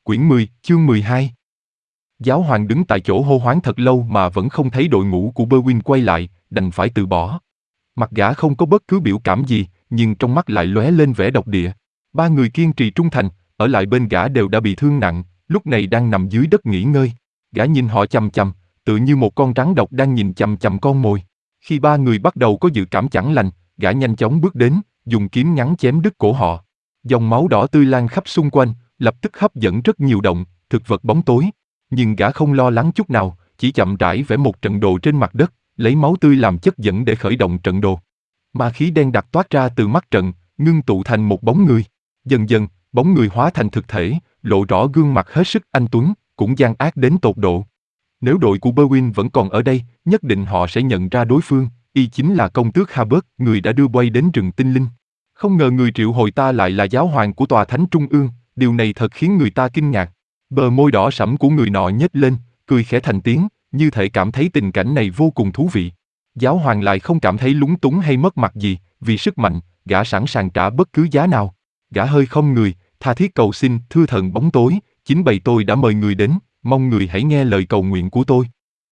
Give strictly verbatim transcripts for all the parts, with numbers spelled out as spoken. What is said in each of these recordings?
Quyển mười, chương mười hai. Giáo hoàng đứng tại chỗ hô hoán thật lâu mà vẫn không thấy đội ngũ của Berwin quay lại, đành phải từ bỏ. Mặt gã không có bất cứ biểu cảm gì, nhưng trong mắt lại lóe lên vẻ độc địa. Ba người kiên trì trung thành, ở lại bên gã đều đã bị thương nặng, lúc này đang nằm dưới đất nghỉ ngơi. Gã nhìn họ chằm chằm, tự như một con rắn độc đang nhìn chằm chằm con mồi. Khi ba người bắt đầu có dự cảm chẳng lành, gã nhanh chóng bước đến, dùng kiếm ngắn chém đứt cổ họ. Dòng máu đỏ tươi lan khắp xung quanh, lập tức hấp dẫn rất nhiều động, thực vật bóng tối. Nhưng gã không lo lắng chút nào, chỉ chậm rãi vẽ một trận đồ trên mặt đất, lấy máu tươi làm chất dẫn để khởi động trận đồ. Ma khí đen đặc toát ra từ mắt trận, ngưng tụ thành một bóng người. Dần dần, bóng người hóa thành thực thể, lộ rõ gương mặt hết sức anh tuấn, cũng gian ác đến tột độ. Nếu đội của Berwin vẫn còn ở đây, nhất định họ sẽ nhận ra đối phương, y chính là công tước Harbert, người đã đưa Quay đến rừng tinh linh. Không ngờ người triệu hồi ta lại là giáo hoàng của tòa thánh trung ương, điều này thật khiến người ta kinh ngạc. Bờ môi đỏ sẫm của người nọ nhếch lên, cười khẽ thành tiếng, như thể cảm thấy tình cảnh này vô cùng thú vị. Giáo hoàng lại không cảm thấy lúng túng hay mất mặt gì, vì sức mạnh, gã sẵn sàng trả bất cứ giá nào. Gã hơi khom người, tha thiết cầu xin, thưa thần bóng tối, chính bầy tôi đã mời người đến, mong người hãy nghe lời cầu nguyện của tôi.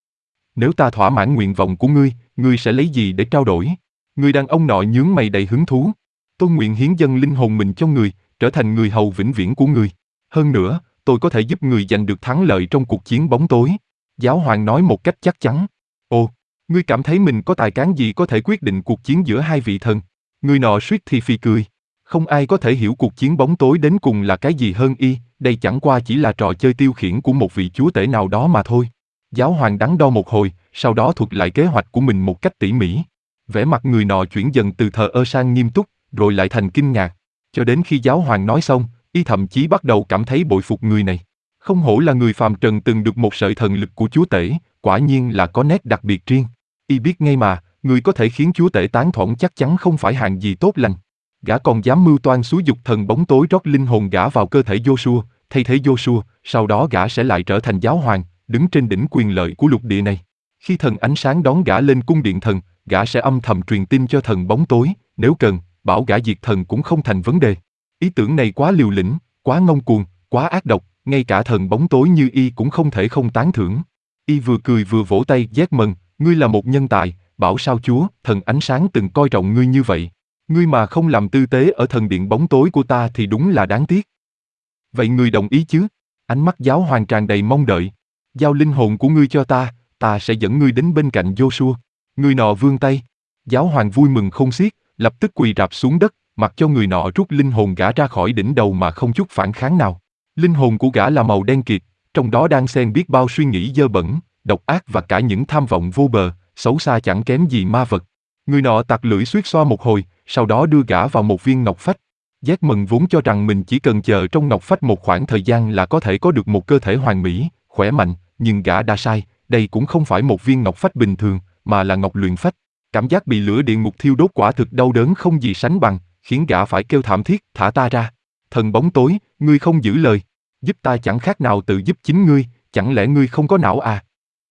Nếu ta thỏa mãn nguyện vọng của ngươi, ngươi sẽ lấy gì để trao đổi? Người đàn ông nọ nhướng mày đầy hứng thú. Tôi nguyện hiến dâng linh hồn mình cho người, trở thành người hầu vĩnh viễn của người. Hơn nữa, tôi có thể giúp người giành được thắng lợi trong cuộc chiến bóng tối. Giáo hoàng nói một cách chắc chắn. Ồ, ngươi cảm thấy mình có tài cán gì có thể quyết định cuộc chiến giữa hai vị thần? Người nọ suýt thì phì cười. Không ai có thể hiểu cuộc chiến bóng tối đến cùng là cái gì hơn y, đây chẳng qua chỉ là trò chơi tiêu khiển của một vị chúa tể nào đó mà thôi. Giáo hoàng đắn đo một hồi, sau đó thuật lại kế hoạch của mình một cách tỉ mỉ. Vẻ mặt người nọ chuyển dần từ thờ ơ sang nghiêm túc, rồi lại thành kinh ngạc. Cho đến khi giáo hoàng nói xong, y thậm chí bắt đầu cảm thấy bội phục người này. Không hổ là người phàm trần từng được một sợi thần lực của chúa tể, quả nhiên là có nét đặc biệt riêng. Y biết ngay mà, người có thể khiến chúa tể tán thỏng chắc chắn không phải hạng gì tốt lành. Gã còn dám mưu toan xúi dục thần bóng tối rót linh hồn gã vào cơ thể Joshua, thay thế Joshua, sau đó gã sẽ lại trở thành giáo hoàng, đứng trên đỉnh quyền lợi của lục địa này. Khi thần ánh sáng đón gã lên cung điện thần, gã sẽ âm thầm truyền tin cho thần bóng tối, nếu cần, bảo gã diệt thần cũng không thành vấn đề. Ý tưởng này quá liều lĩnh, quá ngông cuồng, quá ác độc, ngay cả thần bóng tối như y cũng không thể không tán thưởng. Y vừa cười vừa vỗ tay, giác mừng, ngươi là một nhân tài, bảo sao chúa, thần ánh sáng từng coi trọng ngươi như vậy. Ngươi mà không làm tư tế ở thần điện bóng tối của ta thì đúng là đáng tiếc. Vậy ngươi đồng ý chứ? Ánh mắt giáo hoàng tràn đầy mong đợi. Giao linh hồn của ngươi cho ta, ta sẽ dẫn ngươi đến bên cạnh Joshua. Người nọ vươn tay. Giáo hoàng vui mừng không xiết, lập tức quỳ rạp xuống đất, mặc cho người nọ rút linh hồn gã ra khỏi đỉnh đầu mà không chút phản kháng nào. Linh hồn của gã là màu đen kịt, trong đó đang xen biết bao suy nghĩ dơ bẩn, độc ác và cả những tham vọng vô bờ, xấu xa chẳng kém gì ma vật. Người nọ tặc lưỡi xuýt xoa một hồi, sau đó đưa gã vào một viên ngọc phách. Giác Mần vốn cho rằng mình chỉ cần chờ trong ngọc phách một khoảng thời gian là có thể có được một cơ thể hoàn mỹ, khỏe mạnh, nhưng gã đã sai, đây cũng không phải một viên ngọc phách bình thường, mà là ngọc luyện phách. Cảm giác bị lửa điện ngục thiêu đốt quả thực đau đớn không gì sánh bằng, khiến gã phải kêu thảm thiết, thả ta ra. Thần bóng tối, ngươi không giữ lời, giúp ta chẳng khác nào tự giúp chính ngươi, chẳng lẽ ngươi không có não à?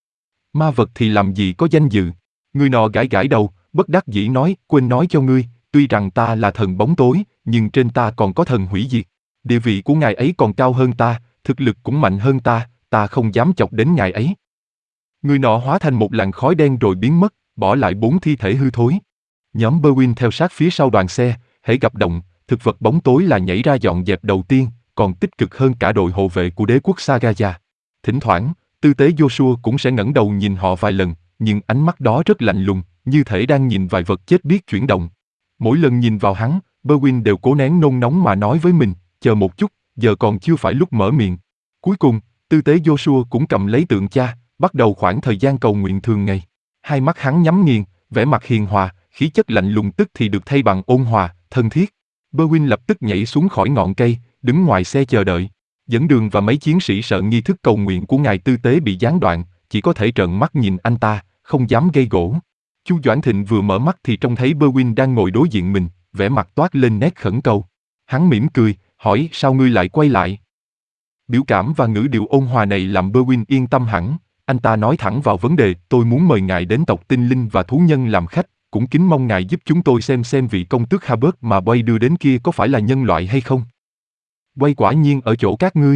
Ma vật thì làm gì có danh dự? Người nọ gãi gãi đầu, bất đắc dĩ nói, quên nói cho ngươi, tuy rằng ta là thần bóng tối, nhưng trên ta còn có thần hủy diệt. Địa vị của ngài ấy còn cao hơn ta, thực lực cũng mạnh hơn ta, ta không dám chọc đến ngài ấy. Người nọ hóa thành một làn khói đen rồi biến mất, bỏ lại bốn thi thể hư thối. Nhóm Berwin theo sát phía sau đoàn xe, hễ gặp động, thực vật bóng tối là nhảy ra dọn dẹp đầu tiên, còn tích cực hơn cả đội hộ vệ của đế quốc Sagaya. Thỉnh thoảng, tư tế Joshua cũng sẽ ngẩng đầu nhìn họ vài lần, nhưng ánh mắt đó rất lạnh lùng, như thể đang nhìn vài vật chết biết chuyển động. Mỗi lần nhìn vào hắn, Berwin đều cố nén nôn nóng mà nói với mình, chờ một chút, giờ còn chưa phải lúc mở miệng. Cuối cùng, tư tế Joshua cũng cầm lấy tượng cha, bắt đầu khoảng thời gian cầu nguyện thường ngày. Hai mắt hắn nhắm nghiền, vẻ mặt hiền hòa, khí chất lạnh lùng tức thì được thay bằng ôn hòa, thân thiết. Berwin lập tức nhảy xuống khỏi ngọn cây, đứng ngoài xe chờ đợi. Dẫn đường và mấy chiến sĩ sợ nghi thức cầu nguyện của ngài tư tế bị gián đoạn, chỉ có thể trợn mắt nhìn anh ta, không dám gây gổ. Chu Doãn Thịnh vừa mở mắt thì trông thấy Berwin đang ngồi đối diện mình, vẻ mặt toát lên nét khẩn cầu. Hắn mỉm cười, hỏi sao ngươi lại quay lại? Biểu cảm và ngữ điệu ôn hòa này làm Berwin yên tâm hẳn. Anh ta nói thẳng vào vấn đề, tôi muốn mời ngài đến tộc tinh linh và thú nhân làm khách, cũng kính mong ngài giúp chúng tôi xem xem vị công tước Harbert mà Quay đưa đến kia có phải là nhân loại hay không. Quay quả nhiên ở chỗ các ngươi.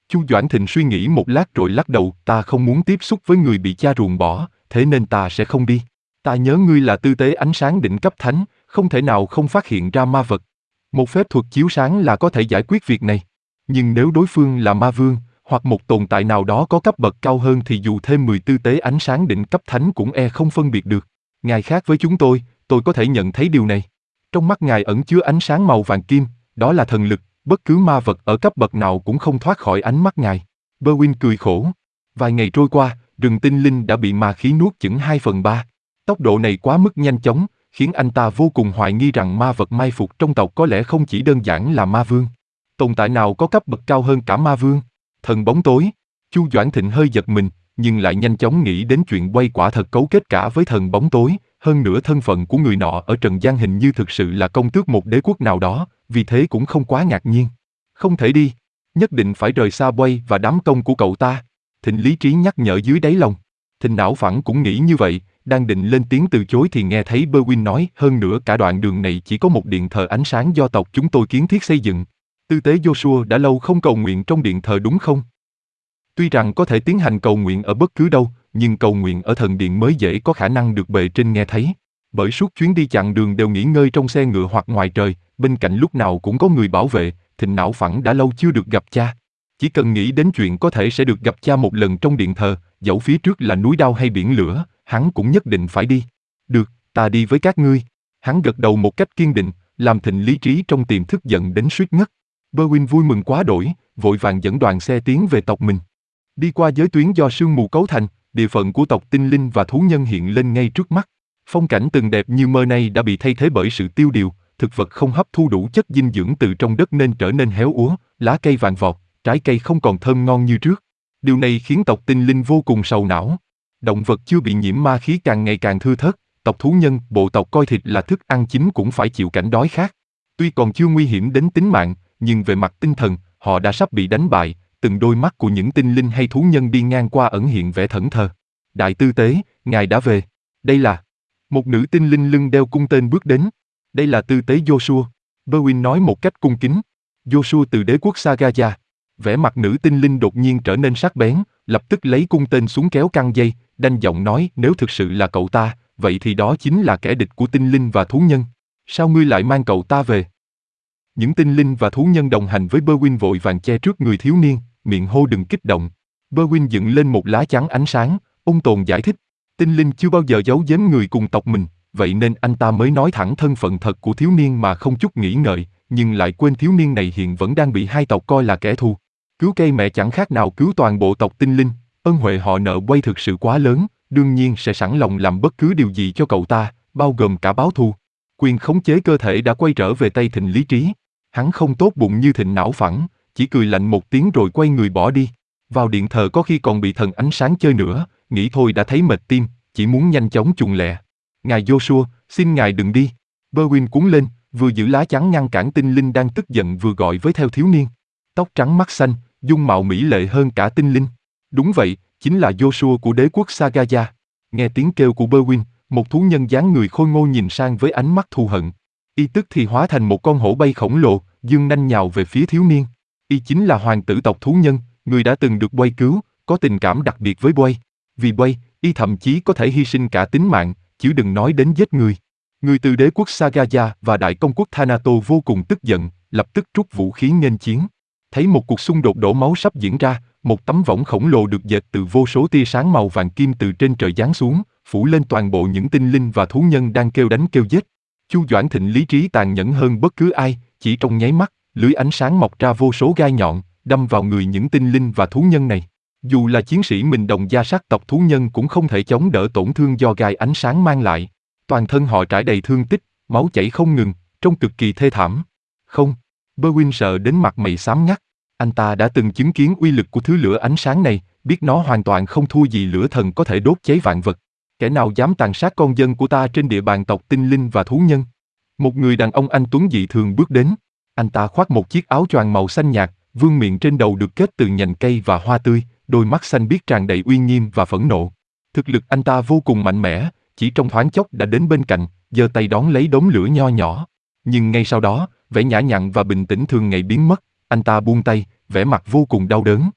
Chu Doãn Thịnh suy nghĩ một lát rồi lắc đầu, ta không muốn tiếp xúc với người bị cha ruồng bỏ, thế nên ta sẽ không đi. Ta nhớ ngươi là tư tế ánh sáng đỉnh cấp thánh, không thể nào không phát hiện ra ma vật. Một phép thuật chiếu sáng là có thể giải quyết việc này. Nhưng nếu đối phương là ma vương, hoặc một tồn tại nào đó có cấp bậc cao hơn thì dù thêm mười tư tế ánh sáng đỉnh cấp thánh cũng e không phân biệt được. Ngài khác với chúng tôi, tôi có thể nhận thấy điều này. Trong mắt ngài ẩn chứa ánh sáng màu vàng kim, đó là thần lực, bất cứ ma vật ở cấp bậc nào cũng không thoát khỏi ánh mắt ngài. Berwin cười khổ. Vài ngày trôi qua, rừng tinh linh đã bị ma khí nuốt chửng hai phần ba. Tốc độ này quá mức nhanh chóng, khiến anh ta vô cùng hoài nghi rằng ma vật mai phục trong tộc có lẽ không chỉ đơn giản là ma vương. Tồn tại nào có cấp bậc cao hơn cả ma vương? Thần bóng tối. Chu Doãn Thịnh hơi giật mình, nhưng lại nhanh chóng nghĩ đến chuyện Quay quả thật cấu kết cả với thần bóng tối, hơn nữa thân phận của người nọ ở trần gian hình như thực sự là công tước một đế quốc nào đó, vì thế cũng không quá ngạc nhiên. Không thể đi, nhất định phải rời xa Quay và đám công của cậu ta. Thịnh lý trí nhắc nhở dưới đáy lòng. Thịnh não phẳng cũng nghĩ như vậy, đang định lên tiếng từ chối thì nghe thấy Berwin nói, hơn nữa cả đoạn đường này chỉ có một điện thờ ánh sáng do tộc chúng tôi kiến thiết xây dựng. Tư tế Joshua đã lâu không cầu nguyện trong điện thờ đúng không? Tuy rằng có thể tiến hành cầu nguyện ở bất cứ đâu, nhưng cầu nguyện ở thần điện mới dễ có khả năng được bề trên nghe thấy. Bởi suốt chuyến đi chặng đường đều nghỉ ngơi trong xe ngựa hoặc ngoài trời, bên cạnh lúc nào cũng có người bảo vệ, Thịnh não phẳng đã lâu chưa được gặp cha. Chỉ cần nghĩ đến chuyện có thể sẽ được gặp cha một lần trong điện thờ, dẫu phía trước là núi đao hay biển lửa, hắn cũng nhất định phải đi. Được, ta đi với các ngươi. Hắn gật đầu một cách kiên định, làm Thịnh lý trí trong tiềm thức giận đến suýt ngất. Berwin vui mừng quá đổi, vội vàng dẫn đoàn xe tiến về tộc mình. Đi qua giới tuyến do sương mù cấu thành, địa phận của tộc tinh linh và thú nhân hiện lên ngay trước mắt. Phong cảnh từng đẹp như mơ nay đã bị thay thế bởi sự tiêu điều, thực vật không hấp thu đủ chất dinh dưỡng từ trong đất nên trở nên héo úa, lá cây vàng vọt, trái cây không còn thơm ngon như trước. Điều này khiến tộc tinh linh vô cùng sầu não. Động vật chưa bị nhiễm ma khí càng ngày càng thưa thớt, tộc thú nhân, bộ tộc coi thịt là thức ăn chính cũng phải chịu cảnh đói khát. Tuy còn chưa nguy hiểm đến tính mạng, nhưng về mặt tinh thần, họ đã sắp bị đánh bại. Từng đôi mắt của những tinh linh hay thú nhân đi ngang qua ẩn hiện vẻ thẫn thờ. Đại tư tế, ngài đã về. Đây là... Một nữ tinh linh lưng đeo cung tên bước đến. Đây là tư tế Joshua. Berwin nói một cách cung kính. Joshua từ đế quốc Sagaya. Vẻ mặt nữ tinh linh đột nhiên trở nên sắc bén, lập tức lấy cung tên xuống kéo căng dây, đanh giọng nói, nếu thực sự là cậu ta, vậy thì đó chính là kẻ địch của tinh linh và thú nhân. Sao ngươi lại mang cậu ta về? Những tinh linh và thú nhân đồng hành với Berwin vội vàng che trước người thiếu niên, miệng hô đừng kích động. Berwin dựng lên một lá chắn ánh sáng, ôn tồn giải thích. Tinh linh chưa bao giờ giấu giếm người cùng tộc mình, vậy nên anh ta mới nói thẳng thân phận thật của thiếu niên mà không chút nghĩ ngợi, nhưng lại quên thiếu niên này hiện vẫn đang bị hai tộc coi là kẻ thù. Cứu cây mẹ chẳng khác nào cứu toàn bộ tộc tinh linh, ân huệ họ nợ Quay thực sự quá lớn, đương nhiên sẽ sẵn lòng làm bất cứ điều gì cho cậu ta, bao gồm cả báo thù. Quyền khống chế cơ thể đã quay trở về tay Thịnh lý trí. Hắn không tốt bụng như Thịnh não phẳng, chỉ cười lạnh một tiếng rồi quay người bỏ đi. Vào điện thờ có khi còn bị thần ánh sáng chơi nữa, nghĩ thôi đã thấy mệt tim, chỉ muốn nhanh chóng chuồn lẹ. Ngài Joshua, xin ngài đừng đi. Berwin cuống lên, vừa giữ lá chắn ngăn cản tinh linh đang tức giận vừa gọi với theo thiếu niên. Tóc trắng mắt xanh, dung mạo mỹ lệ hơn cả tinh linh. Đúng vậy, chính là Joshua của đế quốc Sagaya. Nghe tiếng kêu của Berwin, một thú nhân dáng người khôi ngô nhìn sang với ánh mắt thù hận. Y tức thì hóa thành một con hổ bay khổng lồ, dương nanh nhào về phía thiếu niên. Y chính là hoàng tử tộc thú nhân, người đã từng được Quay cứu, có tình cảm đặc biệt với Quay. Vì Quay, Y thậm chí có thể hy sinh cả tính mạng, chứ đừng nói đến giết người. Người từ đế quốc Sagaya và đại công quốc Thanato vô cùng tức giận, lập tức rút vũ khí nghênh chiến. Thấy một cuộc xung đột đổ máu sắp diễn ra, một tấm võng khổng lồ được dệt từ vô số tia sáng màu vàng kim từ trên trời giáng xuống, phủ lên toàn bộ những tinh linh và thú nhân đang kêu đánh kêu giết. Chu Doãn Thịnh lý trí tàn nhẫn hơn bất cứ ai, chỉ trong nháy mắt, lưới ánh sáng mọc ra vô số gai nhọn, đâm vào người những tinh linh và thú nhân này. Dù là chiến sĩ mình đồng gia sắc tộc thú nhân cũng không thể chống đỡ tổn thương do gai ánh sáng mang lại. Toàn thân họ trải đầy thương tích, máu chảy không ngừng, trông cực kỳ thê thảm. Không, Berwin sợ đến mặt mày xám ngắt. Anh ta đã từng chứng kiến uy lực của thứ lửa ánh sáng này, biết nó hoàn toàn không thua gì lửa thần có thể đốt cháy vạn vật. Kẻ nào dám tàn sát con dân của ta trên địa bàn tộc tinh linh và thú nhân? Một người đàn ông anh tuấn dị thường bước đến. Anh ta khoác một chiếc áo choàng màu xanh nhạt, vương miện trên đầu được kết từ nhành cây và hoa tươi, đôi mắt xanh biếc tràn đầy uy nghiêm và phẫn nộ. Thực lực anh ta vô cùng mạnh mẽ, chỉ trong thoáng chốc đã đến bên cạnh, giơ tay đón lấy đốm lửa nho nhỏ. Nhưng ngay sau đó, vẻ nhã nhặn và bình tĩnh thường ngày biến mất, anh ta buông tay, vẻ mặt vô cùng đau đớn.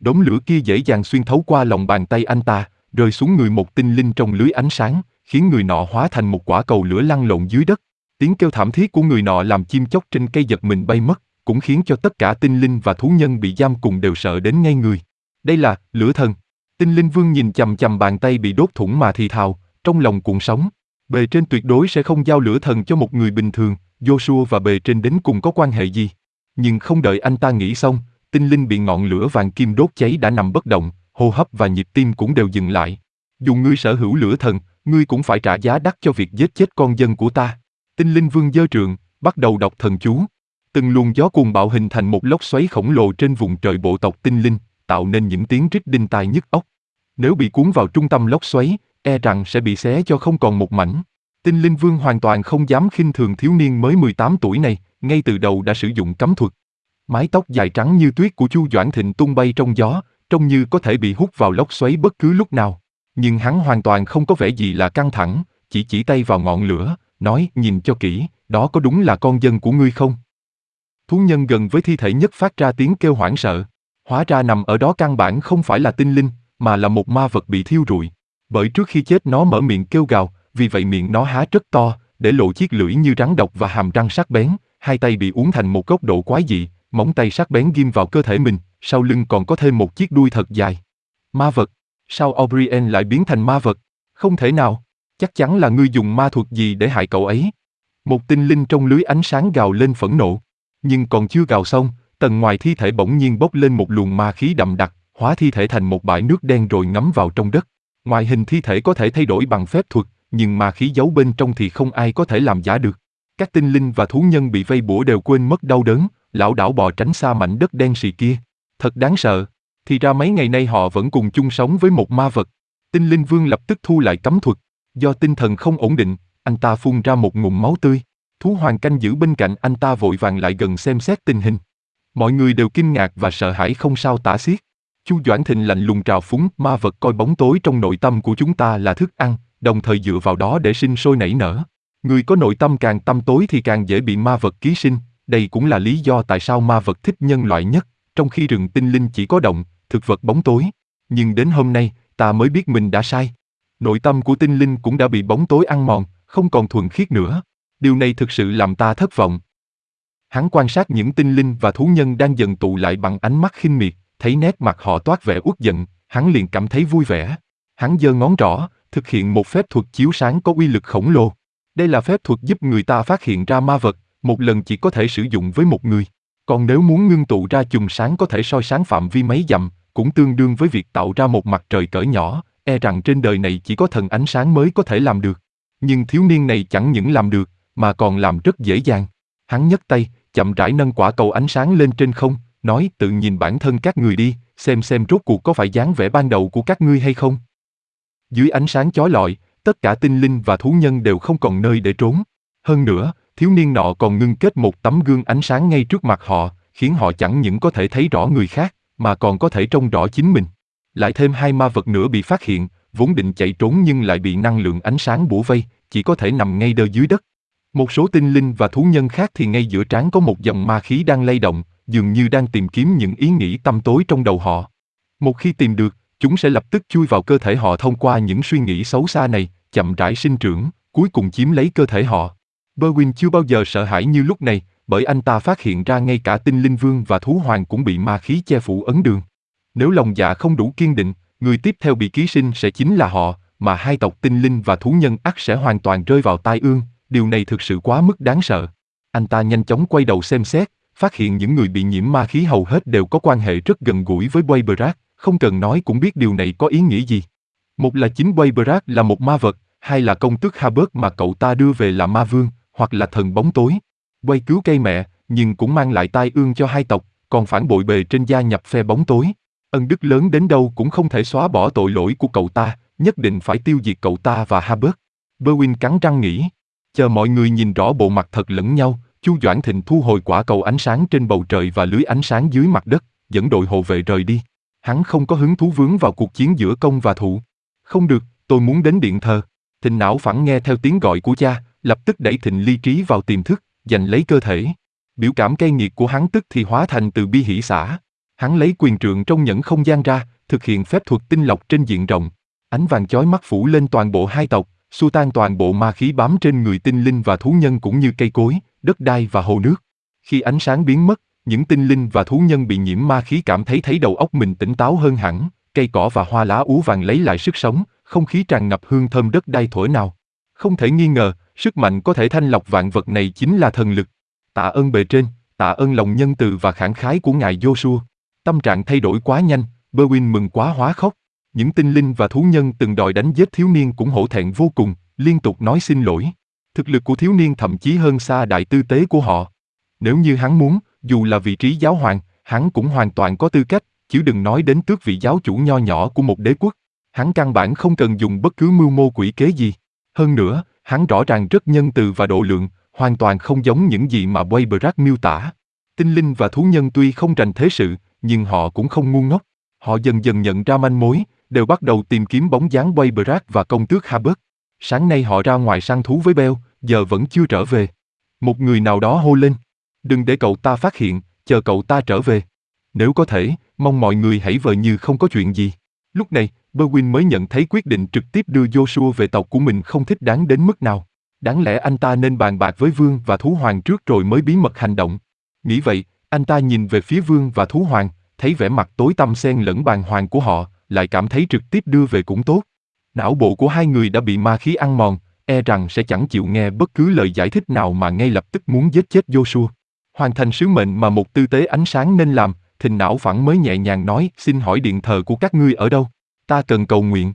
Đốm lửa kia dễ dàng xuyên thấu qua lòng bàn tay anh ta, rơi xuống người một tinh linh trong lưới ánh sáng, khiến người nọ hóa thành một quả cầu lửa lăn lộn dưới đất. Tiếng kêu thảm thiết của người nọ làm chim chóc trên cây giật mình bay mất, cũng khiến cho tất cả tinh linh và thú nhân bị giam cùng đều sợ đến ngây người. Đây là lửa thần. Tinh linh vương nhìn chằm chằm bàn tay bị đốt thủng mà thì thào, trong lòng cuộn sóng. Bề trên tuyệt đối sẽ không giao lửa thần cho một người bình thường, Joshua và bề trên đến cùng có quan hệ gì. Nhưng không đợi anh ta nghĩ xong, tinh linh bị ngọn lửa vàng kim đốt cháy đã nằm bất động, hô hấp và nhịp tim cũng đều dừng lại. Dù ngươi sở hữu lửa thần, ngươi cũng phải trả giá đắt cho việc giết chết con dân của ta. Tinh linh vương giơ trượng, bắt đầu đọc thần chú. Từng luồng gió cuồng bạo hình thành một lốc xoáy khổng lồ trên vùng trời bộ tộc tinh linh, tạo nên những tiếng rít đinh tai nhức óc. Nếu bị cuốn vào trung tâm lốc xoáy, e rằng sẽ bị xé cho không còn một mảnh. Tinh linh vương hoàn toàn không dám khinh thường thiếu niên mới mười tám tuổi này, ngay từ đầu đã sử dụng cấm thuật. Mái tóc dài trắng như tuyết của Chu Doãn Thịnh tung bay trong gió, trông như có thể bị hút vào lốc xoáy bất cứ lúc nào. Nhưng hắn hoàn toàn không có vẻ gì là căng thẳng, chỉ chỉ tay vào ngọn lửa, nói: nhìn cho kỹ, đó có đúng là con dân của ngươi không? Thú nhân gần với thi thể nhất phát ra tiếng kêu hoảng sợ. Hóa ra nằm ở đó căn bản không phải là tinh linh, mà là một ma vật bị thiêu rụi. Bởi trước khi chết nó mở miệng kêu gào, vì vậy miệng nó há rất to, để lộ chiếc lưỡi như rắn độc và hàm răng sắc bén, hai tay bị uốn thành một góc độ quái dị, móng tay sắc bén ghim vào cơ thể mình, sau lưng còn có thêm một chiếc đuôi thật dài. Ma vật? Sao O'Brien lại biến thành ma vật? Không thể nào, chắc chắn là ngươi dùng ma thuật gì để hại cậu ấy. Một tinh linh trong lưới ánh sáng gào lên phẫn nộ. Nhưng còn chưa gào xong, tầng ngoài thi thể bỗng nhiên bốc lên một luồng ma khí đậm đặc, hóa thi thể thành một bãi nước đen rồi ngấm vào trong đất. Ngoại hình thi thể có thể thay đổi bằng phép thuật, nhưng ma khí giấu bên trong thì không ai có thể làm giả được. Các tinh linh và thú nhân bị vây bủa đều quên mất đau đớn, lảo đảo bò tránh xa mảnh đất đen sì kia. Thật đáng sợ. Thì ra mấy ngày nay họ vẫn cùng chung sống với một ma vật. Tinh linh vương lập tức thu lại cấm thuật. Do tinh thần không ổn định, anh ta phun ra một ngụm máu tươi. Thú hoàng canh giữ bên cạnh anh ta vội vàng lại gần xem xét tình hình. Mọi người đều kinh ngạc và sợ hãi không sao tả xiết. Chu Doãn Thịnh lạnh lùng trào phúng: ma vật coi bóng tối trong nội tâm của chúng ta là thức ăn, đồng thời dựa vào đó để sinh sôi nảy nở. Người có nội tâm càng tăm tối thì càng dễ bị ma vật ký sinh, đây cũng là lý do tại sao ma vật thích nhân loại nhất, trong khi rừng tinh linh chỉ có động, thực vật bóng tối. Nhưng đến hôm nay, ta mới biết mình đã sai. Nội tâm của tinh linh cũng đã bị bóng tối ăn mòn, không còn thuần khiết nữa. Điều này thực sự làm ta thất vọng. Hắn quan sát những tinh linh và thú nhân đang dần tụ lại bằng ánh mắt khinh miệt, thấy nét mặt họ toát vẻ uất giận, hắn liền cảm thấy vui vẻ. Hắn giơ ngón trỏ, thực hiện một phép thuật chiếu sáng có uy lực khổng lồ. Đây là phép thuật giúp người ta phát hiện ra ma vật, một lần chỉ có thể sử dụng với một người. Còn nếu muốn ngưng tụ ra chùm sáng có thể soi sáng phạm vi mấy dặm, cũng tương đương với việc tạo ra một mặt trời cỡ nhỏ, e rằng trên đời này chỉ có thần ánh sáng mới có thể làm được. Nhưng thiếu niên này chẳng những làm được, mà còn làm rất dễ dàng. Hắn nhấc tay, chậm rãi nâng quả cầu ánh sáng lên trên không, nói: tự nhìn bản thân các người đi, xem xem rốt cuộc có phải dáng vẻ ban đầu của các ngươi hay không. Dưới ánh sáng chói lọi, tất cả tinh linh và thú nhân đều không còn nơi để trốn. Hơn nữa, thiếu niên nọ còn ngưng kết một tấm gương ánh sáng ngay trước mặt họ, khiến họ chẳng những có thể thấy rõ người khác, mà còn có thể trông rõ chính mình. Lại thêm hai ma vật nữa bị phát hiện, vốn định chạy trốn nhưng lại bị năng lượng ánh sáng bủa vây, chỉ có thể nằm ngay đơ dưới đất. Một số tinh linh và thú nhân khác thì ngay giữa trán có một dòng ma khí đang lay động, dường như đang tìm kiếm những ý nghĩ tăm tối trong đầu họ. Một khi tìm được, chúng sẽ lập tức chui vào cơ thể họ thông qua những suy nghĩ xấu xa này, chậm rãi sinh trưởng, cuối cùng chiếm lấy cơ thể họ. Berwin chưa bao giờ sợ hãi như lúc này, bởi anh ta phát hiện ra ngay cả tinh linh vương và thú hoàng cũng bị ma khí che phủ ấn đường. Nếu lòng dạ không đủ kiên định, người tiếp theo bị ký sinh sẽ chính là họ, mà hai tộc tinh linh và thú nhân ắt sẽ hoàn toàn rơi vào tai ương. Điều này thực sự quá mức đáng sợ. Anh ta nhanh chóng quay đầu xem xét, phát hiện những người bị nhiễm ma khí hầu hết đều có quan hệ rất gần gũi với Weyberac, không cần nói cũng biết điều này có ý nghĩa gì. Một là chính Weyberac là một ma vật, hai là công tước Habert mà cậu ta đưa về là ma vương, hoặc là thần bóng tối. Way cứu cây mẹ, nhưng cũng mang lại tai ương cho hai tộc, còn phản bội bề trên gia nhập phe bóng tối. Ân đức lớn đến đâu cũng không thể xóa bỏ tội lỗi của cậu ta, nhất định phải tiêu diệt cậu ta và Habert. Berwin cắn răng nghĩ. Chờ mọi người nhìn rõ bộ mặt thật lẫn nhau, Chu Doãn Thịnh thu hồi quả cầu ánh sáng trên bầu trời và lưới ánh sáng dưới mặt đất, dẫn đội hộ vệ rời đi. Hắn không có hứng thú vướng vào cuộc chiến giữa công và thủ. Không được, tôi muốn đến điện thờ. Thịnh não phẳng nghe theo tiếng gọi của cha, lập tức đẩy Thịnh Ly Trí vào tiềm thức, giành lấy cơ thể. Biểu cảm cay nghiệt của hắn tức thì hóa thành từ bi hỷ xả. Hắn lấy quyền trượng trong nhẫn không gian ra, thực hiện phép thuật tinh lọc trên diện rộng. Ánh vàng chói mắt phủ lên toàn bộ hai tộc, xua tan toàn bộ ma khí bám trên người tinh linh và thú nhân cũng như cây cối, đất đai và hồ nước. Khi ánh sáng biến mất, những tinh linh và thú nhân bị nhiễm ma khí cảm thấy thấy đầu óc mình tỉnh táo hơn hẳn, cây cỏ và hoa lá úa vàng lấy lại sức sống, không khí tràn ngập hương thơm đất đai thổi nào. Không thể nghi ngờ, sức mạnh có thể thanh lọc vạn vật này chính là thần lực. Tạ ơn bề trên, tạ ơn lòng nhân từ và khẳng khái của ngài Joshua. Tâm trạng thay đổi quá nhanh, Berwin mừng quá hóa khóc. Những tinh linh và thú nhân từng đòi đánh giết thiếu niên cũng hổ thẹn vô cùng, liên tục nói xin lỗi. Thực lực của thiếu niên thậm chí hơn xa đại tư tế của họ. Nếu như hắn muốn, dù là vị trí giáo hoàng, hắn cũng hoàn toàn có tư cách, chứ đừng nói đến tước vị giáo chủ nho nhỏ của một đế quốc. Hắn căn bản không cần dùng bất cứ mưu mô quỷ kế gì. Hơn nữa, hắn rõ ràng rất nhân từ và độ lượng, hoàn toàn không giống những gì mà Weyberac miêu tả. Tinh linh và thú nhân tuy không rành thế sự, nhưng họ cũng không ngu ngốc. Họ dần dần nhận ra manh mối, đều bắt đầu tìm kiếm bóng dáng Weyberac và công tước Habert. Sáng nay họ ra ngoài săn thú với Bell, giờ vẫn chưa trở về. Một người nào đó hô lên, đừng để cậu ta phát hiện, chờ cậu ta trở về. Nếu có thể, mong mọi người hãy vờ như không có chuyện gì. Lúc này, Berwin mới nhận thấy quyết định trực tiếp đưa Joshua về tộc của mình không thích đáng đến mức nào. Đáng lẽ anh ta nên bàn bạc với vương và thú hoàng trước rồi mới bí mật hành động. Nghĩ vậy, anh ta nhìn về phía vương và thú hoàng, thấy vẻ mặt tối tăm xen lẫn bàng hoàng của họ, lại cảm thấy trực tiếp đưa về cũng tốt. Não bộ của hai người đã bị ma khí ăn mòn, e rằng sẽ chẳng chịu nghe bất cứ lời giải thích nào mà ngay lập tức muốn giết chết Joshua. Hoàn thành sứ mệnh mà một tư tế ánh sáng nên làm, Thình não phẳng mới nhẹ nhàng nói, xin hỏi điện thờ của các ngươi ở đâu? Ta cần cầu nguyện.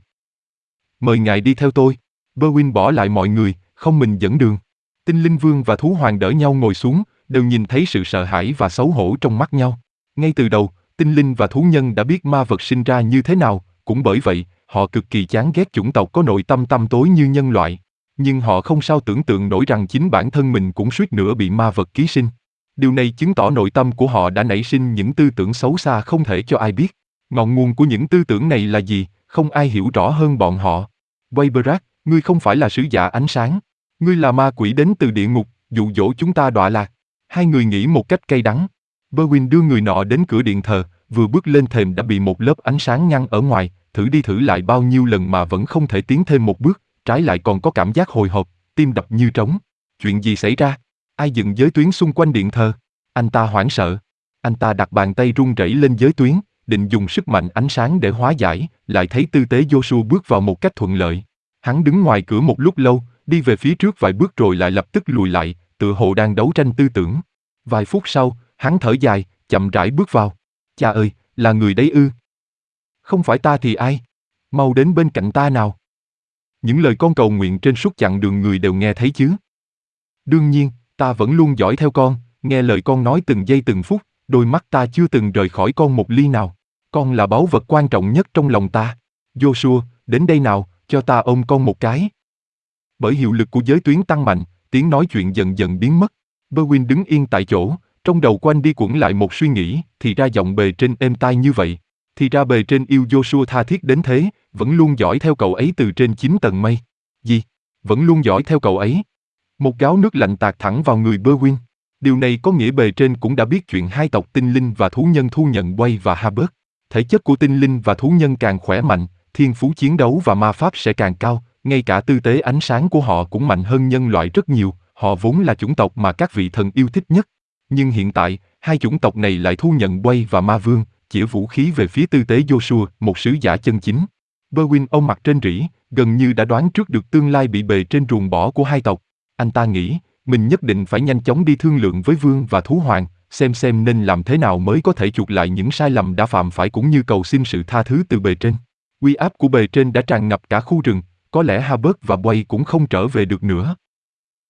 Mời ngài đi theo tôi. Berwin bỏ lại mọi người, không mình dẫn đường. Tinh linh vương và thú hoàng đỡ nhau ngồi xuống, đều nhìn thấy sự sợ hãi và xấu hổ trong mắt nhau. Ngay từ đầu, tinh linh và thú nhân đã biết ma vật sinh ra như thế nào, cũng bởi vậy, họ cực kỳ chán ghét chủng tộc có nội tâm tăm tối như nhân loại. Nhưng họ không sao tưởng tượng nổi rằng chính bản thân mình cũng suýt nữa bị ma vật ký sinh. Điều này chứng tỏ nội tâm của họ đã nảy sinh những tư tưởng xấu xa không thể cho ai biết. Ngọn nguồn của những tư tưởng này là gì, không ai hiểu rõ hơn bọn họ. Weyberac, ngươi không phải là sứ giả ánh sáng. Ngươi là ma quỷ đến từ địa ngục, dụ dỗ chúng ta đọa lạc. Hai người nghĩ một cách cay đắng. Berwin đưa người nọ đến cửa điện thờ, vừa bước lên thềm đã bị một lớp ánh sáng ngăn ở ngoài, thử đi thử lại bao nhiêu lần mà vẫn không thể tiến thêm một bước, trái lại còn có cảm giác hồi hộp, tim đập như trống. Chuyện gì xảy ra? Ai dựng giới tuyến xung quanh điện thờ? Anh ta hoảng sợ. Anh ta đặt bàn tay run rẩy lên giới tuyến, định dùng sức mạnh ánh sáng để hóa giải, lại thấy tư tế Joshua bước vào một cách thuận lợi. Hắn đứng ngoài cửa một lúc lâu, đi về phía trước vài bước rồi lại lập tức lùi lại, tựa hồ đang đấu tranh tư tưởng. Vài phút sau, hắn thở dài, chậm rãi bước vào. Cha ơi, là người đấy ư? Không phải ta thì ai? Mau đến bên cạnh ta nào. Những lời con cầu nguyện trên suốt chặng đường người đều nghe thấy chứ. Đương nhiên, ta vẫn luôn dõi theo con, nghe lời con nói từng giây từng phút, đôi mắt ta chưa từng rời khỏi con một ly nào. Con là báu vật quan trọng nhất trong lòng ta. Joshua, đến đây nào, cho ta ôm con một cái. Bởi hiệu lực của giới tuyến tăng mạnh, tiếng nói chuyện dần dần biến mất. Berwin đứng yên tại chỗ, trong đầu quanh đi quẩn lại một suy nghĩ, thì ra giọng bề trên êm tai như vậy. Thì ra bề trên yêu Joshua tha thiết đến thế, vẫn luôn dõi theo cậu ấy từ trên chín tầng mây. Gì? Vẫn luôn dõi theo cậu ấy? Một gáo nước lạnh tạt thẳng vào người Berwin. Điều này có nghĩa bề trên cũng đã biết chuyện hai tộc tinh linh và thú nhân thu nhận Way và Habert. Thể chất của tinh linh và thú nhân càng khỏe mạnh, thiên phú chiến đấu và ma pháp sẽ càng cao, ngay cả tư tế ánh sáng của họ cũng mạnh hơn nhân loại rất nhiều, họ vốn là chủng tộc mà các vị thần yêu thích nhất. Nhưng hiện tại, hai chủng tộc này lại thu nhận Way và Ma Vương, chĩa vũ khí về phía tư tế Joshua, một sứ giả chân chính. Berwin ôm mặt trên rỉ, gần như đã đoán trước được tương lai bị bề trên ruồng bỏ của hai tộc. Anh ta nghĩ, mình nhất định phải nhanh chóng đi thương lượng với vương và thú hoàng, xem xem nên làm thế nào mới có thể chuộc lại những sai lầm đã phạm phải cũng như cầu xin sự tha thứ từ bề trên. Uy áp của bề trên đã tràn ngập cả khu rừng, có lẽ Habert và Way cũng không trở về được nữa.